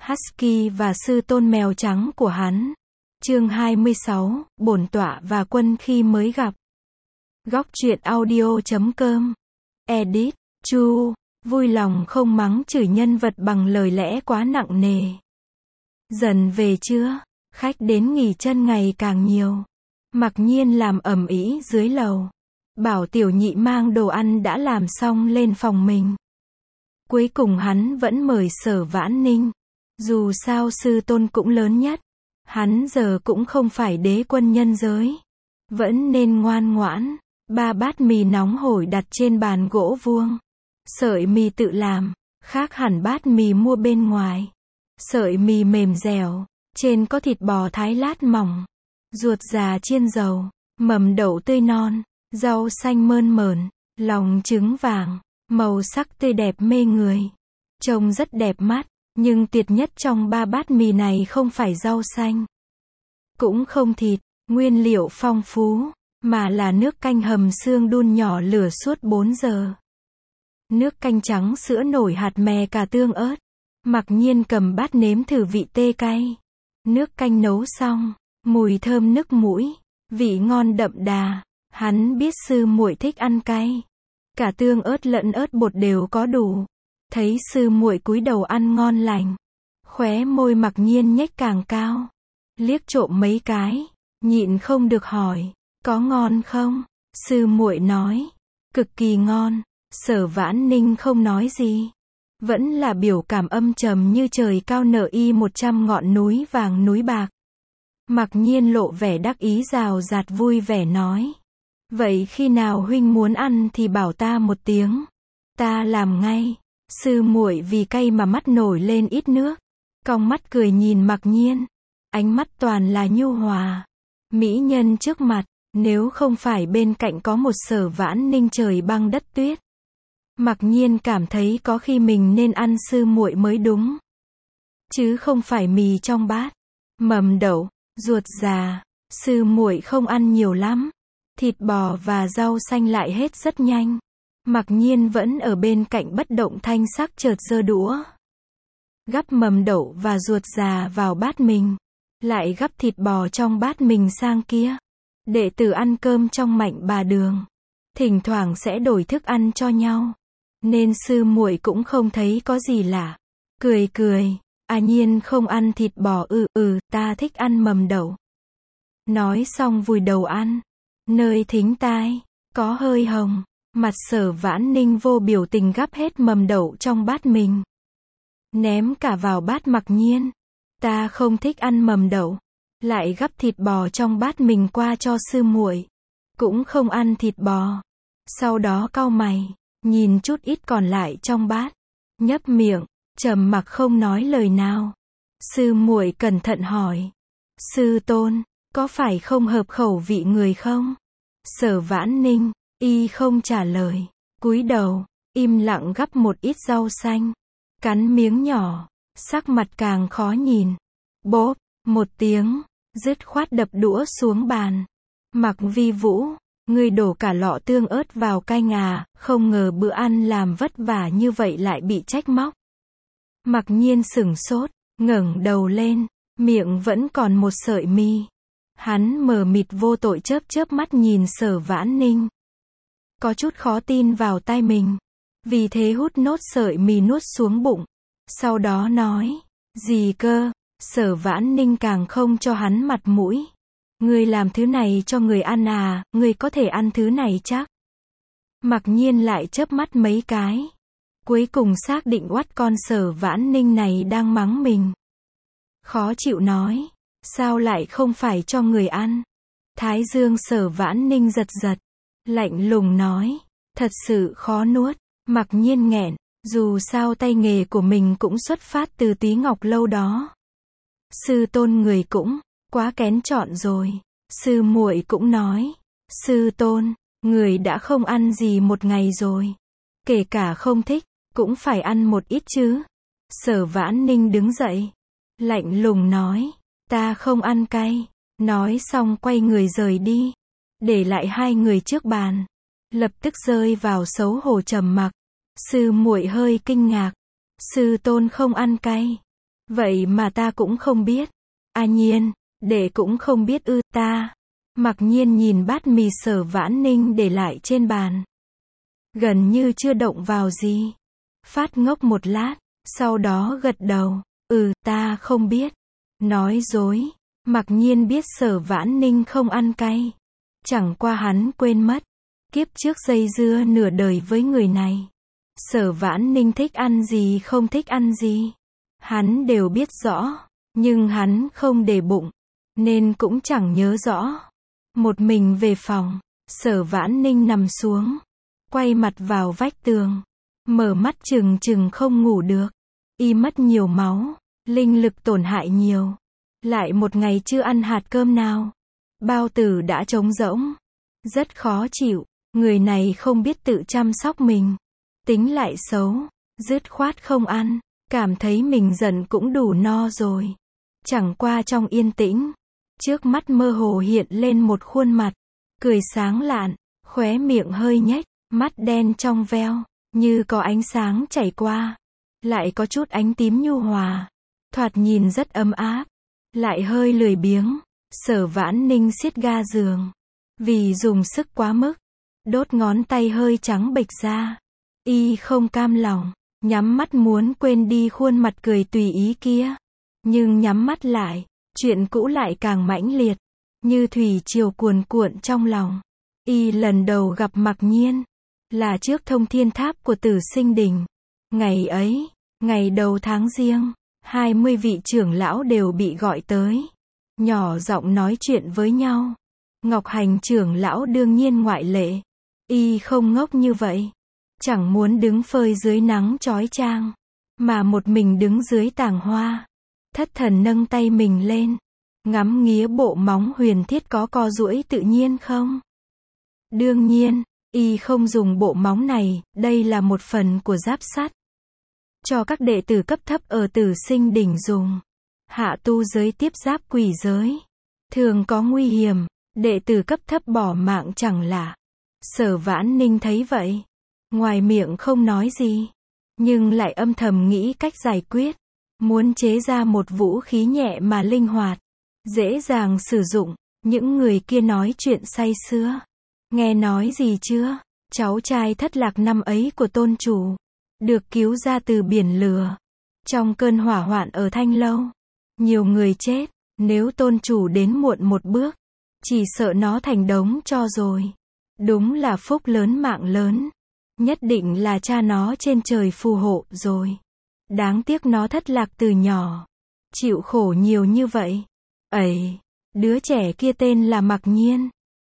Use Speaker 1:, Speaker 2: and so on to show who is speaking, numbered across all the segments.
Speaker 1: Husky và sư tôn mèo trắng của hắn. Chương 26, bổn tọa và quân khi mới gặp. Góc truyện audio.com. Edit, Chu, vui lòng không mắng chửi nhân vật bằng lời lẽ quá nặng nề. Dần về trưa, khách đến nghỉ chân ngày càng nhiều. Mặc nhiên làm ầm ĩ dưới lầu. Bảo tiểu nhị mang đồ ăn đã làm xong lên phòng mình. Cuối cùng hắn vẫn mời Sở Vãn Ninh. Dù sao sư tôn cũng lớn nhất. Hắn giờ cũng không phải đế quân nhân giới. Vẫn nên ngoan ngoãn. 3 bát mì nóng hổi đặt trên bàn gỗ vuông. Sợi mì tự làm, khác hẳn bát mì mua bên ngoài. Sợi mì mềm dẻo, trên có thịt bò thái lát mỏng, ruột già chiên dầu, mầm đậu tươi non, rau xanh mơn mởn, lòng trứng vàng, màu sắc tươi đẹp mê người. Trông rất đẹp mắt, nhưng tuyệt nhất trong 3 bát mì này không phải rau xanh, cũng không thịt, nguyên liệu phong phú, mà là nước canh hầm xương đun nhỏ lửa suốt 4 giờ. Nước canh trắng sữa nổi hạt mè cà tương ớt. Mặc nhiên cầm bát nếm thử vị tê cay. Nước canh nấu xong, mùi thơm nức mũi, vị ngon đậm đà. Hắn biết sư muội thích ăn cay. Cả tương ớt lẫn ớt bột đều có đủ. Thấy sư muội cúi đầu ăn ngon lành, khóe môi Mặc nhiên nhếch càng cao. Liếc trộm mấy cái, nhịn không được hỏi, có ngon không? Sư muội nói, cực kỳ ngon. Sở Vãn Ninh không nói gì. Vẫn là biểu cảm âm trầm như trời cao nở y 100 ngọn núi vàng núi bạc. Mặc nhiên lộ vẻ đắc ý rào rạt vui vẻ nói. Vậy khi nào huynh muốn ăn thì bảo ta một tiếng. Ta làm ngay. Sư muội vì cay mà mắt nổi lên ít nước. Cong mắt cười nhìn Mặc nhiên. Ánh mắt toàn là nhu hòa. Mỹ nhân trước mặt, nếu không phải bên cạnh có một Sở Vãn Ninh trời băng đất tuyết. Mặc nhiên cảm thấy có khi mình nên ăn sư muội mới đúng. Chứ không phải mì trong bát. Mầm đậu, ruột già, sư muội không ăn nhiều lắm. Thịt bò và rau xanh lại hết rất nhanh. Mặc nhiên vẫn ở bên cạnh bất động thanh sắc chợt giơ đũa. Gắp mầm đậu và ruột già vào bát mình. Lại gắp thịt bò trong bát mình sang kia. Đệ tử ăn cơm trong Mạnh Bà Đường. Thỉnh thoảng sẽ đổi thức ăn cho nhau. Nên sư muội cũng không thấy có gì lạ. Cười cười, à nhiên không ăn thịt bò ta thích ăn mầm đậu. Nói xong vùi đầu ăn. Nơi thính tai, có hơi hồng. Mặt Sở Vãn Ninh vô biểu tình gắp hết mầm đậu trong bát mình. Ném cả vào bát Mặc nhiên. Ta không thích ăn mầm đậu. Lại gắp thịt bò trong bát mình qua cho sư muội. Cũng không ăn thịt bò. Sau đó cau mày. Nhìn chút ít còn lại trong bát, nhấp miệng, trầm mặc không nói lời nào. Sư muội cẩn thận hỏi, sư tôn, có phải không hợp khẩu vị người không? Sở Vãn Ninh, y không trả lời, cúi đầu, im lặng gắp một ít rau xanh, cắn miếng nhỏ, sắc mặt càng khó nhìn. Bốp, một tiếng, dứt khoát đập đũa xuống bàn. Mặc Vi Vũ, ngươi đổ cả lọ tương ớt vào canh à, không ngờ bữa ăn làm vất vả như vậy lại bị trách móc. Mặc nhiên sửng sốt, ngẩng đầu lên, miệng vẫn còn một sợi mi. Hắn mờ mịt vô tội chớp chớp mắt nhìn Sở Vãn Ninh. Có chút khó tin vào tai mình. Vì thế hút nốt sợi mì nuốt xuống bụng. Sau đó nói, gì cơ? Sở Vãn Ninh càng không cho hắn mặt mũi. Ngươi làm thứ này cho người ăn à, ngươi có thể ăn thứ này chắc. Mặc nhiên lại chớp mắt mấy cái. Cuối cùng xác định oắt con Sở Vãn Ninh này đang mắng mình. Khó chịu nói, sao lại không phải cho người ăn? Thái dương Sở Vãn Ninh giật giật. Lạnh lùng nói, thật sự khó nuốt. Mặc nhiên nghẹn, dù sao tay nghề của mình cũng xuất phát từ Túy Ngọc Lâu đó. Sư tôn người cũng quá kén chọn rồi. Sư muội cũng nói, sư tôn, người đã không ăn gì một ngày rồi. Kể cả không thích, cũng phải ăn một ít chứ. Sở Vãn Ninh đứng dậy, lạnh lùng nói, ta không ăn cay. Nói xong quay người rời đi, để lại hai người trước bàn. Lập tức rơi vào xấu hổ trầm mặc. Sư muội hơi kinh ngạc, sư tôn không ăn cay. Vậy mà ta cũng không biết. A Nhiên, đệ cũng không biết ư? Ta. Mặc Nhiên nhìn bát mì Sở Vãn Ninh để lại trên bàn. Gần như chưa động vào gì. Phát ngốc một lát, sau đó gật đầu. Ta không biết. Nói dối. Mặc Nhiên biết Sở Vãn Ninh không ăn cay. Chẳng qua hắn quên mất. Kiếp trước dây dưa nửa đời với người này. Sở Vãn Ninh thích ăn gì không thích ăn gì. Hắn đều biết rõ. Nhưng hắn không để bụng. Nên cũng chẳng nhớ rõ. Một mình về phòng. Sở Vãn Ninh nằm xuống. Quay mặt vào vách tường. Mở mắt trừng trừng không ngủ được. Y mất nhiều máu. Linh lực tổn hại nhiều. Lại một ngày chưa ăn hạt cơm nào. Bao tử đã trống rỗng. Rất khó chịu. Người này không biết tự chăm sóc mình. Tính lại xấu. Dứt khoát không ăn. Cảm thấy mình giận cũng đủ no rồi. Chẳng qua trong yên tĩnh. Trước mắt mơ hồ hiện lên một khuôn mặt. Cười sáng lạn. Khóe miệng hơi nhếch. Mắt đen trong veo. Như có ánh sáng chảy qua. Lại có chút ánh tím nhu hòa. Thoạt nhìn rất ấm áp. Lại hơi lười biếng. Sở Vãn Ninh siết ga giường. Vì dùng sức quá mức. Đốt ngón tay hơi trắng bệch ra. Y không cam lòng. Nhắm mắt muốn quên đi khuôn mặt cười tùy ý kia. Nhưng nhắm mắt lại. Chuyện cũ lại càng mãnh liệt. Như thủy triều cuồn cuộn trong lòng. Y lần đầu gặp Mặc Nhiên. Là trước thông thiên tháp của Tử Sinh Đình. Ngày ấy. Ngày đầu tháng Giêng. 20 vị trưởng lão đều bị gọi tới. Nhỏ giọng nói chuyện với nhau. Ngọc Hành trưởng lão đương nhiên ngoại lệ. Y không ngốc như vậy. Chẳng muốn đứng phơi dưới nắng chói chang. Mà một mình đứng dưới tàng hoa. Thất thần nâng tay mình lên. Ngắm nghía bộ móng huyền thiết có co duỗi tự nhiên không? Đương nhiên, y không dùng bộ móng này, đây là một phần của giáp sắt. Cho các đệ tử cấp thấp ở Tử Sinh Đỉnh dùng. Hạ tu giới tiếp giáp quỷ giới. Thường có nguy hiểm, đệ tử cấp thấp bỏ mạng chẳng lạ. Sở Vãn Ninh thấy vậy. Ngoài miệng không nói gì. Nhưng lại âm thầm nghĩ cách giải quyết. Muốn chế ra một vũ khí nhẹ mà linh hoạt. Dễ dàng sử dụng. Những người kia nói chuyện say sưa. Nghe nói gì chưa? Cháu trai thất lạc năm ấy của tôn chủ. Được cứu ra từ biển lửa. Trong cơn hỏa hoạn ở Thanh Lâu. Nhiều người chết. Nếu tôn chủ đến muộn một bước. Chỉ sợ nó thành đống tro rồi. Đúng là phúc lớn mạng lớn. Nhất định là cha nó trên trời phù hộ rồi. Đáng tiếc nó thất lạc từ nhỏ. Chịu khổ nhiều như vậy. Ấy, đứa trẻ kia tên là Mặc Nhiên.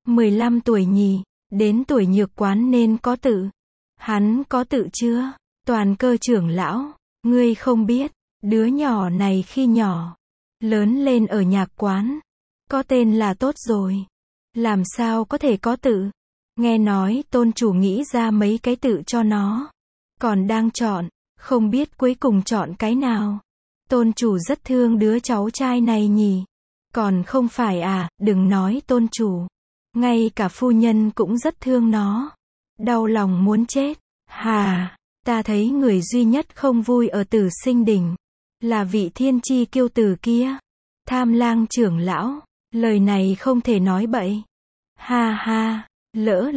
Speaker 1: 15 tuổi nhỉ, đến tuổi nhược quán nên có tự. Hắn có tự chưa? Toàn Cơ trưởng lão, ngươi không biết, đứa nhỏ này khi nhỏ, lớn lên ở nhạc quán. Có tên là tốt rồi. Làm sao có thể có tự? Nghe nói tôn chủ nghĩ ra mấy cái tự cho nó. Còn đang chọn, không biết cuối cùng chọn cái nào. Tôn chủ rất thương đứa cháu trai này nhỉ. Còn không phải à, đừng nói tôn chủ. Ngay cả phu nhân cũng rất thương nó. Đau lòng muốn chết. Hà, ta thấy người duy nhất không vui ở Tử Sinh Đỉnh. Là vị thiên chi kiêu tử kia. Tham Lang trưởng lão. Lời này không thể nói bậy. Ha ha, lỡ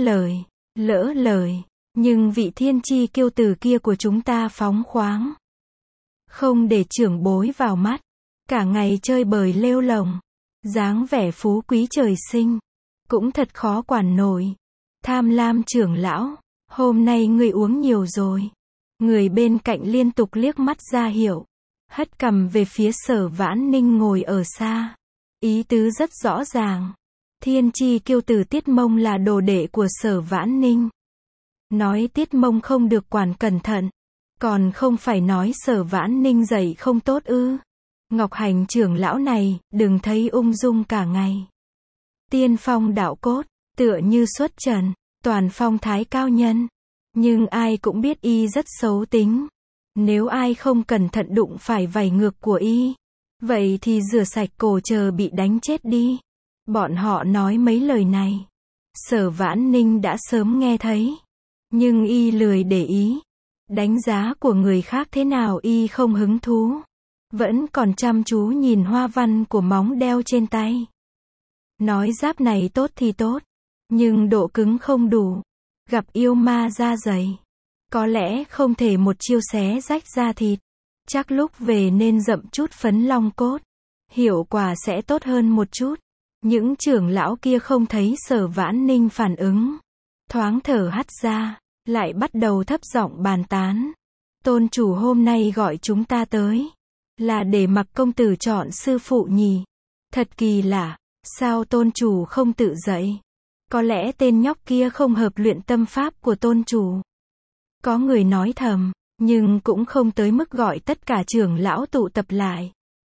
Speaker 1: lời. Nhưng vị thiên chi kiêu tử kia của chúng ta phóng khoáng. Không để trưởng bối vào mắt. Cả ngày chơi bời lêu lồng. Dáng vẻ phú quý trời sinh. Cũng thật khó quản nổi. Tham Lam trưởng lão. Hôm nay ngươi uống nhiều rồi. Người bên cạnh liên tục liếc mắt ra hiệu. Hất cằm về phía Sở Vãn Ninh ngồi ở xa. Ý tứ rất rõ ràng. Thiên chi kiêu tử Tiết Mông là đồ đệ của Sở Vãn Ninh. Nói Tiết Mông không được quản cẩn thận. Còn không phải nói Sở Vãn Ninh dạy không tốt ư. Ngọc Hành trưởng lão này, đừng thấy ung dung cả ngày. Tiên phong đạo cốt, tựa như xuất trần, toàn phong thái cao nhân. Nhưng ai cũng biết y rất xấu tính. Nếu ai không cẩn thận đụng phải vảy ngược của y, vậy thì rửa sạch cổ chờ bị đánh chết đi. Bọn họ nói mấy lời này. Sở Vãn Ninh đã sớm nghe thấy. Nhưng y lười để ý. Đánh giá của người khác thế nào y không hứng thú. vẫn còn chăm chú nhìn hoa văn của móng đeo trên tay. Nói giáp này tốt thì tốt, nhưng độ cứng không đủ. Gặp yêu ma da dày, có lẽ không thể một chiêu xé rách da thịt. Chắc lúc về nên dậm chút phấn long cốt, hiệu quả sẽ tốt hơn một chút. Những trưởng lão kia không thấy Sở Vãn Ninh phản ứng, thoáng thở hắt ra, lại bắt đầu thấp giọng bàn tán. Tôn chủ hôm nay gọi chúng ta tới, là để Mặc công tử chọn sư phụ nhỉ? Thật kỳ lạ, sao tôn chủ không tự dạy? Có lẽ tên nhóc kia không hợp luyện tâm pháp của tôn chủ. Có người nói thầm, nhưng cũng không tới mức gọi tất cả trưởng lão tụ tập lại,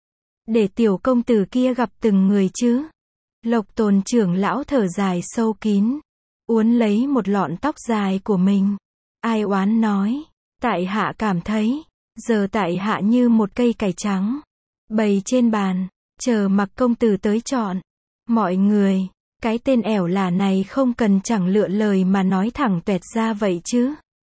Speaker 1: để tiểu công tử kia gặp từng người chứ. Lộc Tồn trưởng lão thở dài sâu kín, uốn lấy một lọn tóc dài của mình. Ai oán nói, tại hạ cảm thấy, giờ tại hạ như một cây cải trắng, bày trên bàn, chờ Mặc công tử tới chọn. Mọi người, cái tên ẻo lả này không cần chẳng lựa lời mà nói thẳng tuẹt ra vậy chứ.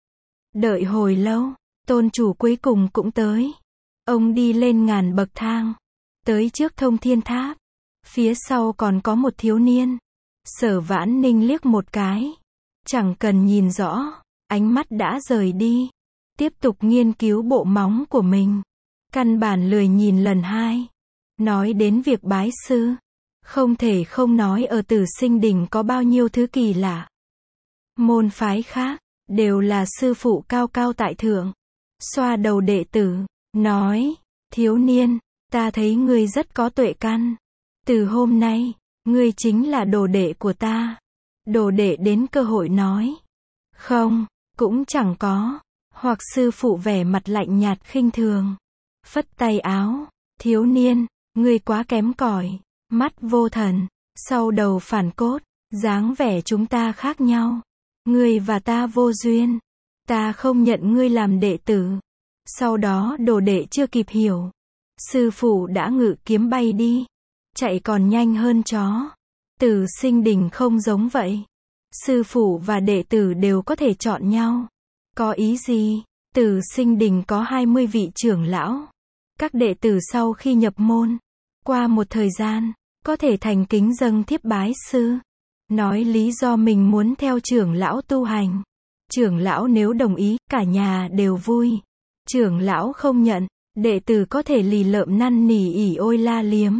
Speaker 1: Đợi hồi lâu, tôn chủ cuối cùng cũng tới. Ông đi lên ngàn bậc thang, tới trước Thông Thiên Tháp. Phía sau còn có một thiếu niên. Sở Vãn Ninh liếc một cái, chẳng cần nhìn rõ, ánh mắt đã rời đi, tiếp tục nghiên cứu bộ móng của mình. Căn bản lười nhìn lần hai. Nói đến việc bái sư, không thể không nói ở Tử Sinh Đình có bao nhiêu thứ kỳ lạ. Môn phái khác, đều là sư phụ cao cao tại thượng. Xoa đầu đệ tử, nói, thiếu niên, ta thấy ngươi rất có tuệ căn. Từ hôm nay, ngươi chính là đồ đệ của ta. Đồ đệ đến cơ hội nói, không, cũng chẳng có. Hoặc sư phụ vẻ mặt lạnh nhạt khinh thường, phất tay áo, thiếu niên, ngươi quá kém cỏi, mắt vô thần, sau đầu phản cốt, dáng vẻ chúng ta khác nhau. Ngươi và ta vô duyên, ta không nhận ngươi làm đệ tử. Sau đó đồ đệ chưa kịp hiểu, sư phụ đã ngự kiếm bay đi, chạy còn nhanh hơn chó. Tử Sinh Đình không giống vậy, sư phụ và đệ tử đều có thể chọn nhau. Có ý gì? Tử Sinh Đình có 20 vị trưởng lão. Các đệ tử sau khi nhập môn, qua một thời gian, có thể thành kính dâng thiếp bái sư, nói lý do mình muốn theo trưởng lão tu hành. Trưởng lão nếu đồng ý, cả nhà đều vui. Trưởng lão không nhận, đệ tử có thể lì lợm năn nỉ ỉ ôi la liếm.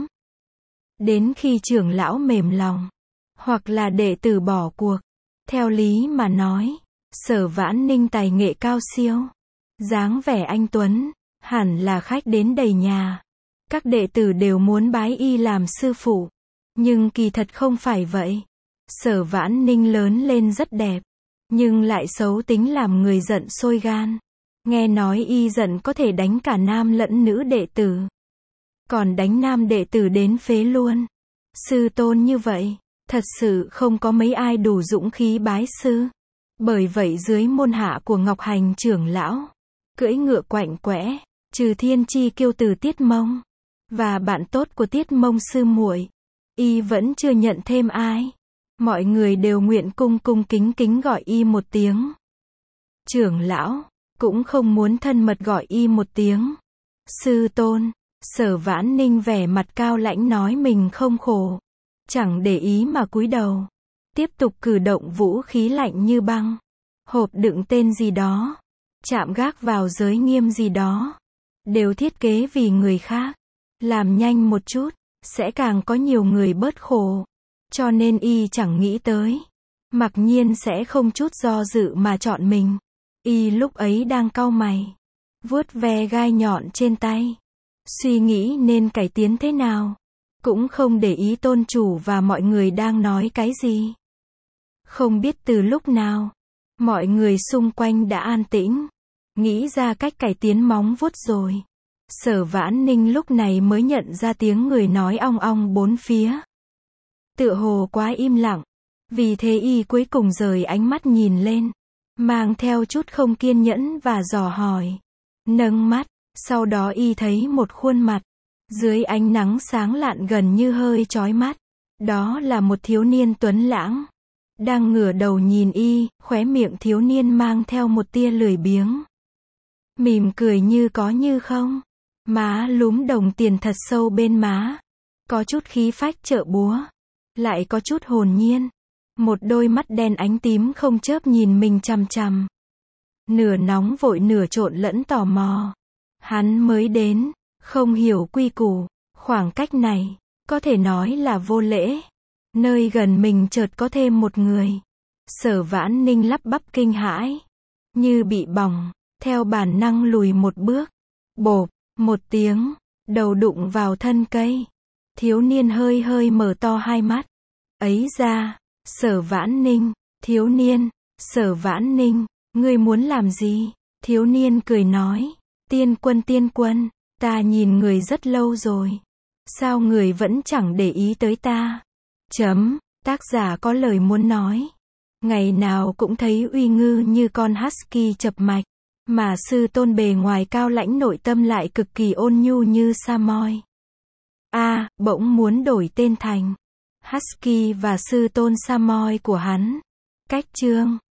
Speaker 1: Đến khi trưởng lão mềm lòng, hoặc là đệ tử bỏ cuộc. Theo lý mà nói, Sở Vãn Ninh tài nghệ cao siêu, dáng vẻ anh tuấn, hẳn là khách đến đầy nhà. Các đệ tử đều muốn bái y làm sư phụ, nhưng kỳ thật không phải vậy. Sở Vãn Ninh lớn lên rất đẹp, nhưng lại xấu tính làm người giận sôi gan. Nghe nói y giận có thể đánh cả nam lẫn nữ đệ tử, còn đánh nam đệ tử đến phế luôn. Sư tôn như vậy, thật sự không có mấy ai đủ dũng khí bái sư. Bởi vậy dưới môn hạ của Ngọc Hành trưởng lão, cưỡi ngựa quạnh quẽ, trừ thiên chi kiêu tử Tiết Mông và bạn tốt của Tiết Mông sư muội, y vẫn chưa nhận thêm ai. Mọi người đều nguyện cung cung kính kính gọi y một tiếng trưởng lão, cũng không muốn thân mật gọi y một tiếng sư tôn. Sở Vãn Ninh vẻ mặt cao lãnh nói mình không khổ, chẳng để ý mà cúi đầu, tiếp tục cử động vũ khí lạnh như băng, hộp đựng tên gì đó, chạm gác vào giới nghiêm gì đó, đều thiết kế vì người khác. Làm nhanh một chút, sẽ càng có nhiều người bớt khổ. Cho nên y chẳng nghĩ tới, mặc nhiên sẽ không chút do dự mà chọn mình. Y lúc ấy đang cau mày, vuốt ve gai nhọn trên tay, suy nghĩ nên cải tiến thế nào, cũng không để ý tôn chủ và mọi người đang nói cái gì. Không biết từ lúc nào, mọi người xung quanh đã an tĩnh, nghĩ ra cách cải tiến móng vuốt rồi. Sở Vãn Ninh lúc này mới nhận ra tiếng người nói ong ong bốn phía, tựa hồ quá im lặng. Vì thế y cuối cùng rời ánh mắt nhìn lên, mang theo chút không kiên nhẫn và dò hỏi. Nâng mắt, sau đó y thấy một khuôn mặt, dưới ánh nắng sáng lạn gần như hơi chói mắt. Đó là một thiếu niên tuấn lãng, đang ngửa đầu nhìn y, khóe miệng thiếu niên mang theo một tia lười biếng. Mỉm cười như có như không. Má lúm đồng tiền thật sâu bên má. Có chút khí phách chợ búa. Lại có chút hồn nhiên. Một đôi mắt đen ánh tím không chớp nhìn mình chằm chằm. Nửa nóng vội nửa trộn lẫn tò mò. Hắn mới đến, không hiểu quy củ. Khoảng cách này, có thể nói là vô lễ. Nơi gần mình chợt có thêm một người. Sở Vãn Ninh lắp bắp kinh hãi. Như bị bỏng, theo bản năng lùi một bước. Bộp, một tiếng, đầu đụng vào thân cây. Thiếu niên hơi hơi mở to hai mắt. Ấy ra, Sở Vãn Ninh, thiếu niên, Sở Vãn Ninh, ngươi muốn làm gì? Thiếu niên cười nói, tiên quân, ta nhìn người rất lâu rồi. Sao người vẫn chẳng để ý tới ta? Tác giả có lời muốn nói. Ngày nào cũng thấy uy ngư như con husky chập mạch, mà sư tôn bề ngoài cao lãnh nội tâm lại cực kỳ ôn nhu như sa moi. Bỗng muốn đổi tên thành Husky và sư tôn sa moi của hắn. Cách chương